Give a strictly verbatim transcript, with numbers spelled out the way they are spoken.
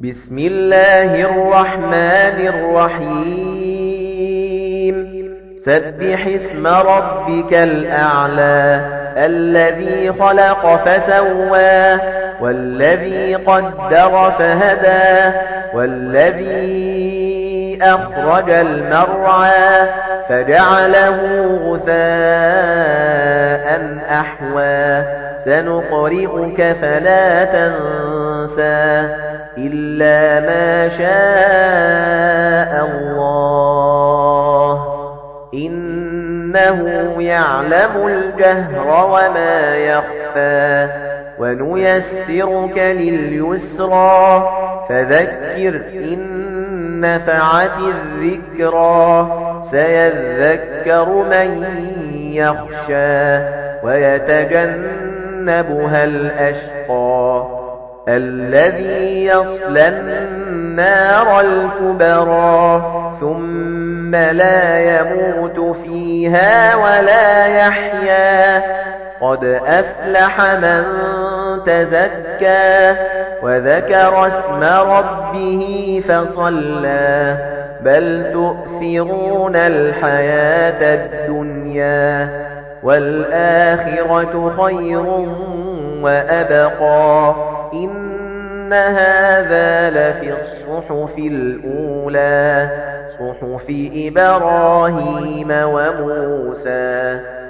بسم الله الرحمن الرحيم سبح اسم ربك الأعلى الذي خلق فسوى والذي قدر فهدى والذي أخرج المرعى فجعله غثاء أحوى سنقرئك فلا تنسى إلا ما شاء الله إنه يعلم الجهر وما يخفى ونيسرك لليسرى فذكر إن نفعت الذكرى سيذكر من يخشى ويتجنبها الأشقى الذي يصلى النار الكبرى ثم لا يموت فيها ولا يحيا قد أفلح من تزكى وذكر اسم ربه فصلى بل تؤثرون الحياة الدنيا والآخرة خير وأبقى إن هذا لفي الصحف الأولى صحف إبراهيم وموسى